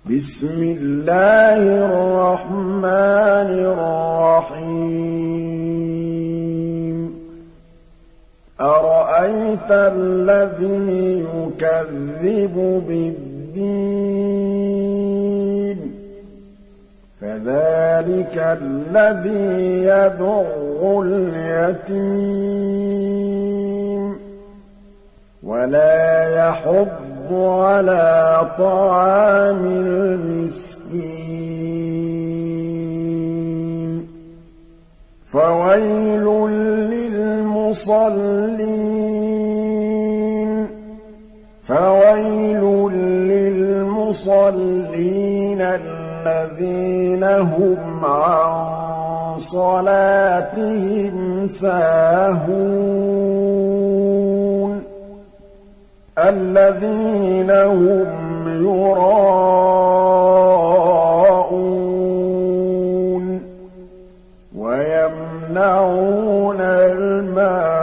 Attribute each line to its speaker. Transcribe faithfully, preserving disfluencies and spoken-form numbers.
Speaker 1: بسم الله الرحمن الرحيم أرأيت الذي يكذب بالدين فذلك الذي يدع اليتيم ولا يحض على طعام المسكين فويل للمصلين فويل للمصلين الذين هم عن صلاتهم ساهون الذين هم يراءون ويمنعون الماء